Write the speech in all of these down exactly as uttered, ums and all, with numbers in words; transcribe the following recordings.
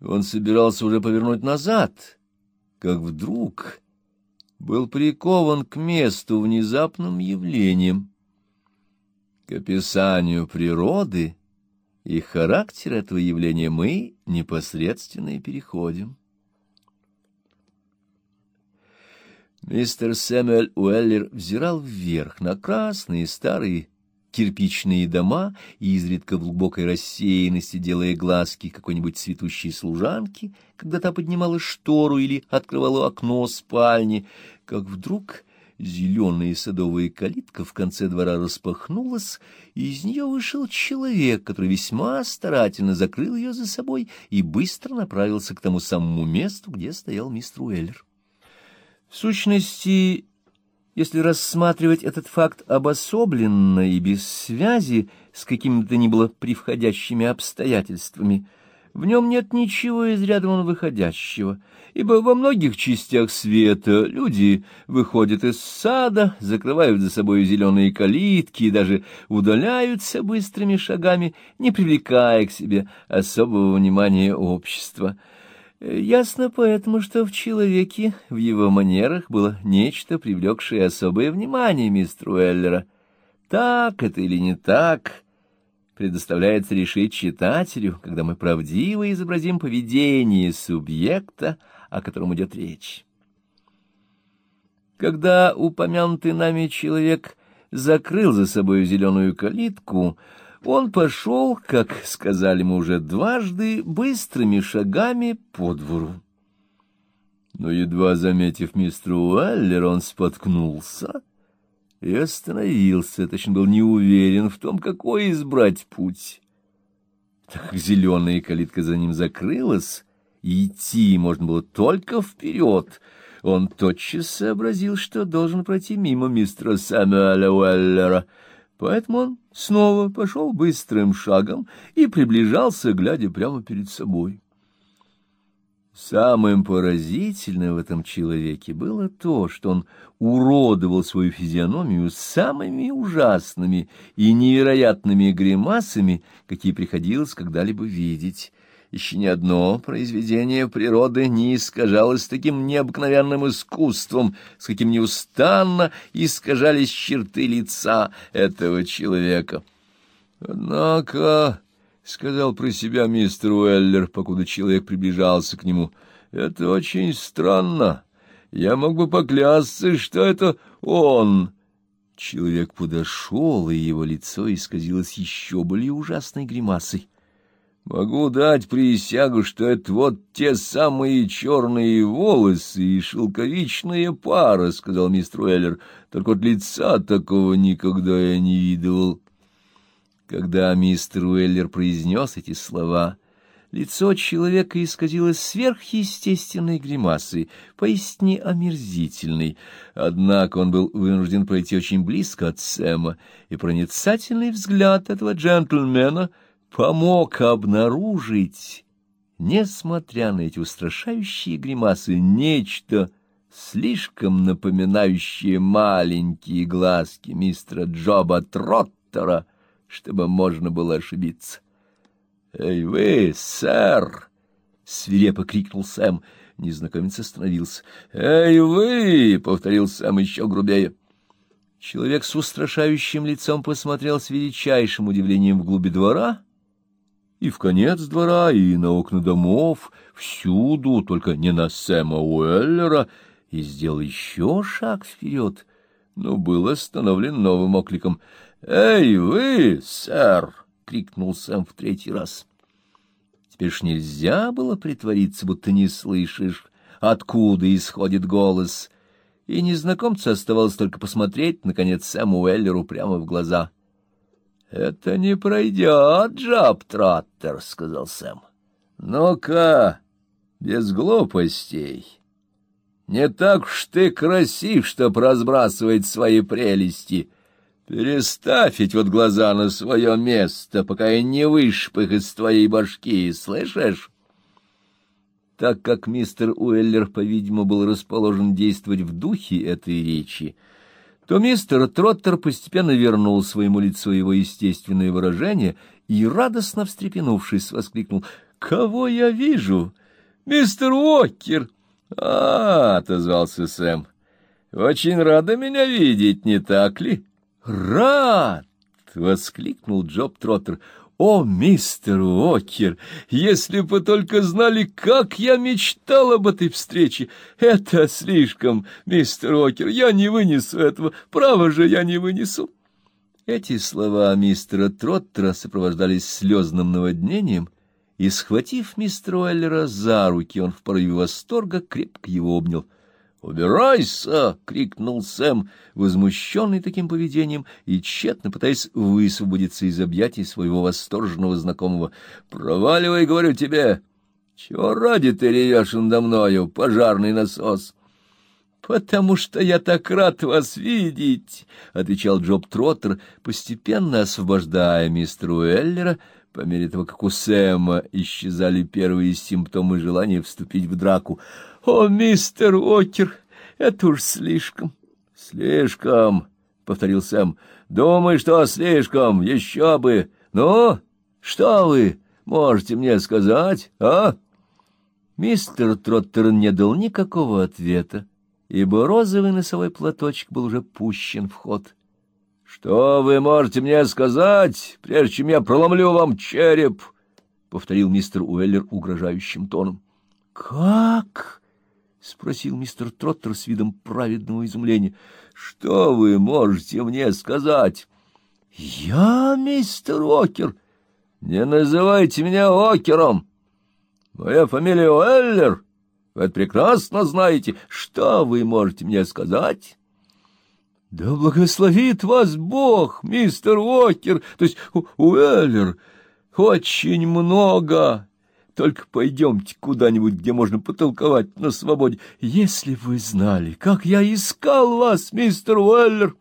Он собирался уже повернуть назад, как вдруг был прикован к месту внезапным явлением. К описанию природы и характера этого явления мы непосредственно и переходим. Мистер Сэмюэль Уэллер взирал вверх на красные старые кирпичные дома и изредка в глубокой рассеянности делая глазки какой-нибудь цветущей служанки, когда та поднимала штору или открывала окно спальни, как вдруг зеленая садовая калитка в конце двора распахнулась, и из нее вышел человек, который весьма старательно закрыл ее за собой и быстро направился к тому самому месту, где стоял мистер Уэллер. В сущности, если рассматривать этот факт обособленно и без связи с какими-то ни было превходящими обстоятельствами, в нем нет ничего из ряда вон выходящего, ибо во многих частях света люди выходят из сада, закрывают за собой зеленые калитки и даже удаляются быстрыми шагами, не привлекая к себе особого внимания общества. Ясно поэтому, что в человеке, в его манерах было нечто, привлекшее особое внимание мистера Уэллера. Так это или не так, предоставляется решить читателю, когда мы правдиво изобразим поведение субъекта, о котором идет речь. Когда упомянутый нами человек закрыл за собой зеленую калитку, он пошел, как сказали мы уже дважды, быстрыми шагами по двору. Но, едва заметив мистера Уэллера, он споткнулся и остановился, точно был не уверен в том, какой избрать путь. Так как зеленая калитка за ним закрылась, и идти можно было только вперед, он тотчас сообразил, что должен пройти мимо мистера Сэмюэля Уэллера. Поэтому он снова пошел быстрым шагом и приближался, глядя прямо перед собой. Самым поразительным в этом человеке было то, что он уродовал свою физиономию самыми ужасными и невероятными гримасами, какие приходилось когда-либо видеть. Еще ни одно произведение природы не искажалось таким необыкновенным искусством, с каким неустанно искажались черты лица этого человека. «Однако», — сказал про себя мистер Уэллер, покуда человек приближался к нему, — «это очень странно. Я мог бы поклясться, что это он». Человек подошел, и его лицо исказилось еще более ужасной гримасой. «Могу дать присягу, что это вот те самые черные волосы и шелковичная пара», — сказал мистер Уэллер. «Только вот лица такого никогда я не видывал». Когда мистер Уэллер произнес эти слова, лицо человека исказилось сверхъестественной гримасой, поистине омерзительной. Однако он был вынужден пройти очень близко от Сэма, и проницательный взгляд этого джентльмена помог обнаружить, несмотря на эти устрашающие гримасы, нечто слишком напоминающее маленькие глазки мистера Джоба Троттера, чтобы можно было ошибиться. «Эй вы, сэр!» — свирепо крикнул Сэм. Незнакомец остановился. «Эй вы!» — повторил Сэм еще грубее. Человек с устрашающим лицом посмотрел с величайшим удивлением вглубь двора, и в конец двора, и на окна домов, всюду, только не на Сэма Уэллера, и сделал еще шаг вперед, но был остановлен новым окликом. «Эй, вы, сэр!» — крикнул Сэм в третий раз. Теперь ж нельзя было притвориться, будто не слышишь, откуда исходит голос, и незнакомцу оставалось только посмотреть, наконец, Сэму Уэллеру прямо в глаза. «Это не пройдет, Джоб Троттер», — сказал Сэм. «Ну-ка, без глупостей. Не так уж ты красив, чтоб разбрасывать свои прелести. Переставь ведь вот глаза на свое место, пока я не вышиб их из твоей башки, слышишь?» Так как мистер Уэллер, по-видимому, был расположен действовать в духе этой речи, то мистер Троттер постепенно вернул своему лицу его естественное выражение и, радостно встрепенувшись, воскликнул: кого я вижу? Мистер Уокер!» «А, — отозвался Сэм, — очень рада меня видеть, не так ли?» «Рад!» — воскликнул Джоб Троттер. «О, мистер Уокер, если бы только знали, как я мечтал об этой встрече! Это слишком, мистер Уокер, я не вынесу этого, право же, я не вынесу!» Эти слова мистера Троттера сопровождались слезным наводнением, и, схватив мистера Уэллера за руки, он в порыве восторга крепко его обнял. «Убирайся!» — крикнул Сэм, возмущенный таким поведением и тщетно пытаясь высвободиться из объятий своего восторженного знакомого. «Проваливай, говорю тебе! Чего ради ты ревешь надо мною, пожарный насос?» «Потому что я так рад вас видеть!» — отвечал Джоб Троттер, постепенно освобождая мистера Уэллера, по мере того, как у Сэма исчезали первые симптомы желания вступить в драку. «О, мистер Уокер, это уж слишком!» «Слишком!» — повторил Сэм. «Думай, что слишком, еще бы! Ну, что вы можете мне сказать, а?» Мистер Троттер не дал никакого ответа, ибо розовый носовой платочек был уже пущен в ход. «Что вы можете мне сказать, прежде чем я проломлю вам череп?» — повторил мистер Уэллер угрожающим тоном. «Как?» — спросил мистер Троттер с видом праведного изумления. «Что вы можете мне сказать?» «Я, мистер Уокер?» «Не называйте меня Уокером. Моя фамилия Уэллер. Вы это прекрасно знаете. Что вы можете мне сказать?» «Да благословит вас Бог, мистер Уокер, то есть Уэллер, очень много. Только пойдемте куда-нибудь, где можно потолковать на свободе. Если бы вы знали, как я искал вас, мистер Уэллер!»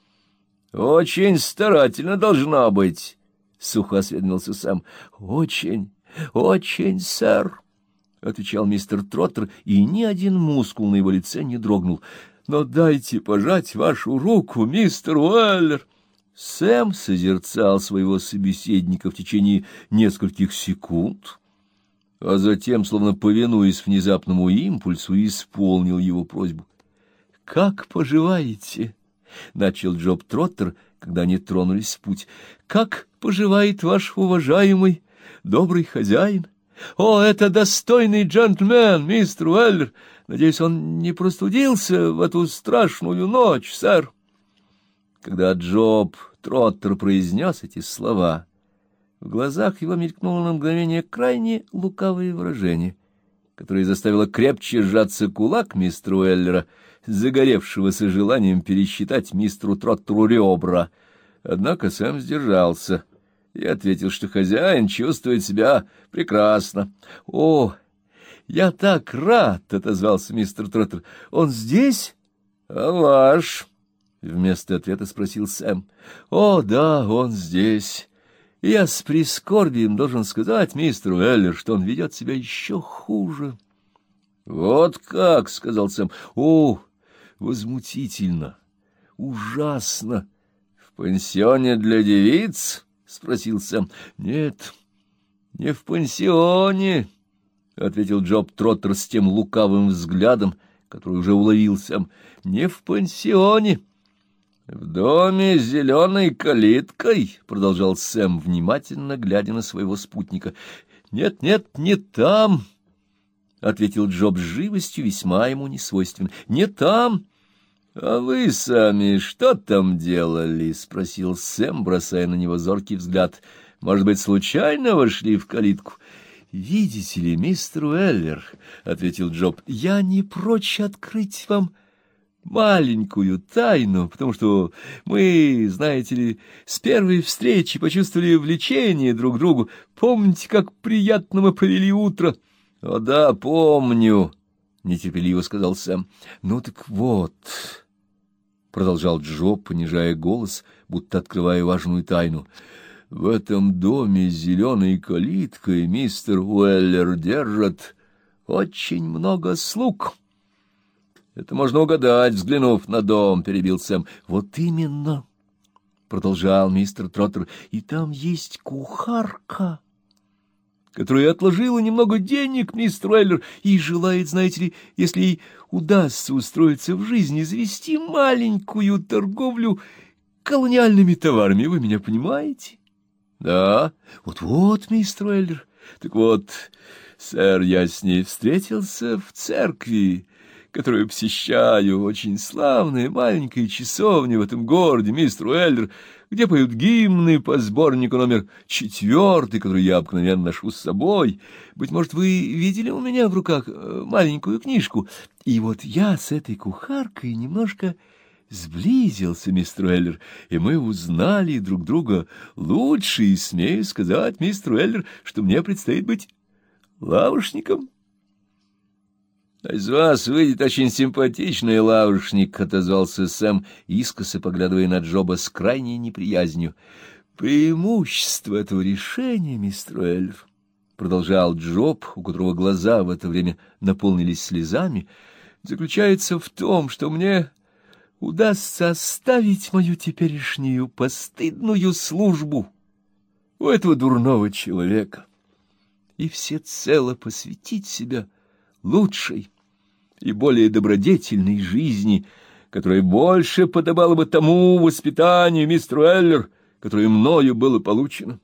«Очень старательно должна быть», — сухо осведомился Сэм. «Очень, очень, сэр», — отвечал мистер Троттер, и ни один мускул на его лице не дрогнул. «Но дайте пожать вашу руку, мистер Уэллер!» Сэм созерцал своего собеседника в течение нескольких секунд, а затем, словно повинуясь внезапному импульсу, исполнил его просьбу. «Как поживаете?» — начал Джоб Троттер, когда они тронулись в путь. «Как поживает ваш уважаемый добрый хозяин? О, это достойный джентльмен, мистер Уэллер! Надеюсь, он не простудился в эту страшную ночь, сэр?» Когда Джоб Троттер произнес эти слова, в глазах его мелькнуло на мгновение крайне лукавое выражение, которое заставило крепче сжаться кулак мистера Уэллера, загоревшегося желанием пересчитать мистеру Троттеру ребра. Однако Сэм сдержался и ответил, что хозяин чувствует себя прекрасно. «О, я так рад!» — отозвался мистер Троттер. «Он здесь?» «А ваш?» — вместо ответа спросил Сэм. «О, да, он здесь. Я с прискорбием должен сказать мистеру Уэллер, что он ведет себя еще хуже». «Вот как!» — сказал Сэм. «О, возмутительно! Ужасно!» «В пансионе для девиц?» — спросил Сэм. «Нет, не в пансионе», — ответил Джоб Троттер с тем лукавым взглядом, который уже уловил Сэм. «Не в пансионе». «В доме с зеленой калиткой?» — продолжал Сэм, внимательно глядя на своего спутника. «Нет, нет, не там», — ответил Джоб с живостью, весьма ему несвойственной. «Не там». «А вы сами что там делали?» — спросил Сэм, бросая на него зоркий взгляд. «Может быть, случайно вошли в калитку?» «Видите ли, мистер Уэллер, — ответил Джоб, — я не прочь открыть вам маленькую тайну, потому что мы, знаете ли, с первой встречи почувствовали влечение друг к другу. Помните, как приятно мы провели утро?» «О да, помню», — нетерпеливо сказал Сэм. «Ну так вот», — продолжал Джоб, понижая голос, будто открывая важную тайну, — «в этом доме с зеленой калиткой мистер Уэллер держит очень много слуг». «Это можно угадать, взглянув на дом», — перебил Сэм. «Вот именно», — продолжал мистер Троттер, — «и там есть кухарка, которая отложила немного денег, мистер Уэллер, и желает, знаете ли, если ей удастся устроиться в жизни, завести маленькую торговлю колониальными товарами. Вы меня понимаете? Да, вот-вот, мистер Уэллер. Так вот, сэр, я с ней встретился в церкви, которую посещаю, очень славная маленькая часовня в этом городе, мистер Уэллер, где поют гимны по сборнику номер четвертый, который я обыкновенно ношу с собой. Быть может, вы видели у меня в руках маленькую книжку? И вот я с этой кухаркой немножко сблизился, мистер Уэллер, и мы узнали друг друга лучше, и смею сказать, мистер Уэллер, что мне предстоит быть лавошником. — Из вас выйдет очень симпатичный лавошник, — отозвался Сэм, искоса поглядывая на Джоба с крайней неприязнью. — Преимущество этого решения, мистер Уэллер, — продолжал Джоб, у которого глаза в это время наполнились слезами, — заключается в том, что мне удастся оставить мою теперешнюю постыдную службу у этого дурного человека и всецело посвятить себя лучшей и более добродетельной жизни, которая больше подобала бы тому воспитанию, мистер Уэллер, которое мною было получено.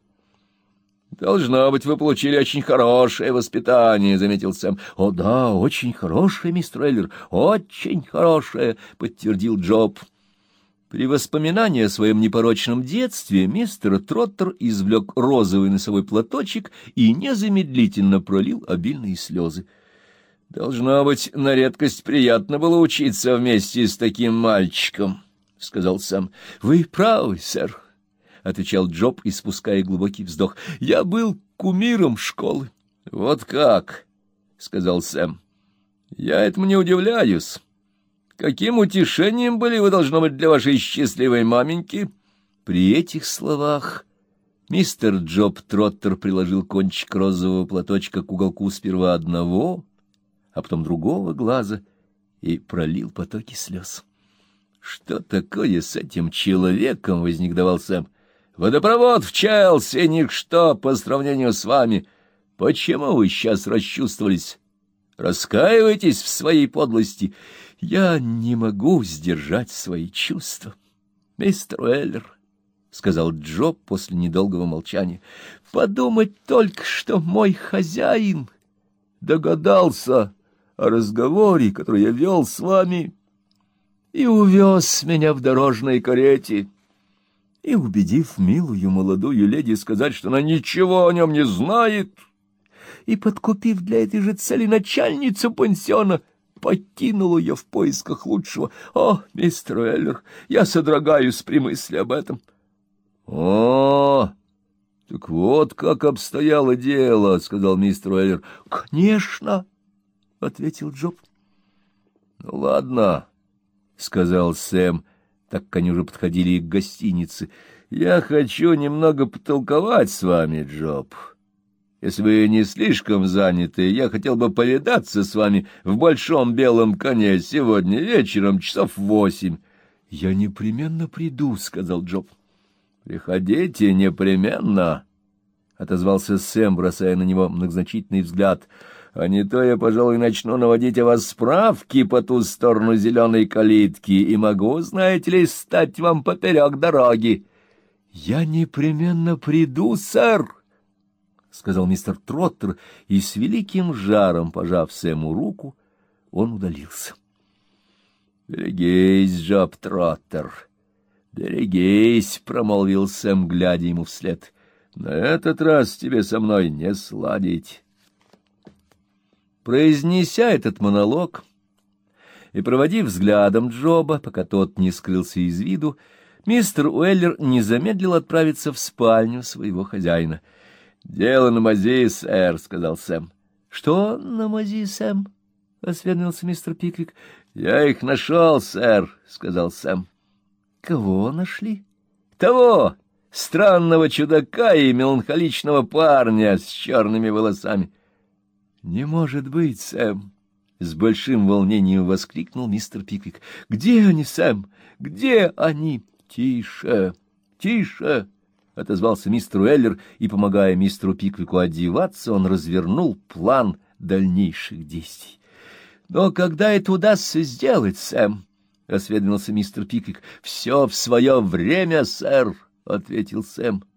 — Должно быть, вы получили очень хорошее воспитание, — заметил Сэм. — О, да, очень хорошее, мистер Уэллер, очень хорошее, — подтвердил Джоб. При воспоминании о своем непорочном детстве мистер Троттер извлек розовый носовой платочек и незамедлительно пролил обильные слезы. — Должно быть, на редкость приятно было учиться вместе с таким мальчиком, — сказал Сэм. — Вы правы, сэр, — отвечал Джоб, испуская глубокий вздох. — Я был кумиром школы. — Вот как, — сказал Сэм. — Я этому не удивляюсь. Каким утешением были вы, должно быть, для вашей счастливой маменьки? При этих словах мистер Джоб Троттер приложил кончик розового платочка к уголку сперва одного, а потом другого глаза и пролил потоки слез. — Что такое с этим человеком? — вознегодовал Сэм. — Водопровод в Челси — ничто по сравнению с вами. Почему вы сейчас расчувствовались? Раскаиваетесь в своей подлости? Я не могу сдержать свои чувства, мистер Уэллер, — сказал Джоб после недолгого молчания. — Подумать только, что мой хозяин догадался о разговоре, который я вел с вами, и увез меня в дорожной карете, и, убедив милую молодую леди сказать, что она ничего о нем не знает, и, подкупив для этой же цели начальницу пансиона, покинул ее в поисках лучшего. О, мистер Уэллер, я содрогаюсь при мысли об этом. — О, так вот как обстояло дело, — сказал мистер Уэллер. — Конечно, — ответил Джоб. — Ну, ладно, — сказал Сэм, так как они уже подходили к гостинице. — Я хочу немного потолковать с вами, Джоб. Если вы не слишком заняты, я хотел бы повидаться с вами в Большом Белом Коне сегодня вечером часов в восемь. — Я непременно приду, — сказал Джоб. — Приходите непременно, — отозвался Сэм, бросая на него многозначительный взгляд. — А не то я, пожалуй, начну наводить о вас справки по ту сторону зеленой калитки и могу, знаете ли, стать вам поперек дороги. — Я непременно приду, сэр, — сказал мистер Троттер, и с великим жаром, пожав Сэму руку, он удалился. — Берегись, Джоб Троттер, берегись, — промолвил Сэм, глядя ему вслед. — На этот раз тебе со мной не сладить. Произнеся этот монолог и проводив взглядом Джоба, пока тот не скрылся из виду, мистер Уэллер не замедлил отправиться в спальню своего хозяина. — Дело на мази, сэр, — сказал Сэм. — Что на мази, Сэм? — осведомился мистер Пиквик. — Я их нашел, сэр, — сказал Сэм. — Кого нашли? — Того странного чудака и меланхоличного парня с черными волосами. — Не может быть, Сэм! — с большим волнением воскликнул мистер Пиквик. — Где они, Сэм? Где они? — Тише, тише! — отозвался мистер Уэллер, и, помогая мистеру Пиквику одеваться, он развернул план дальнейших действий. — Но когда это удастся сделать, Сэм? — осведомился мистер Пиквик. — Все в свое время, сэр, — ответил Сэм.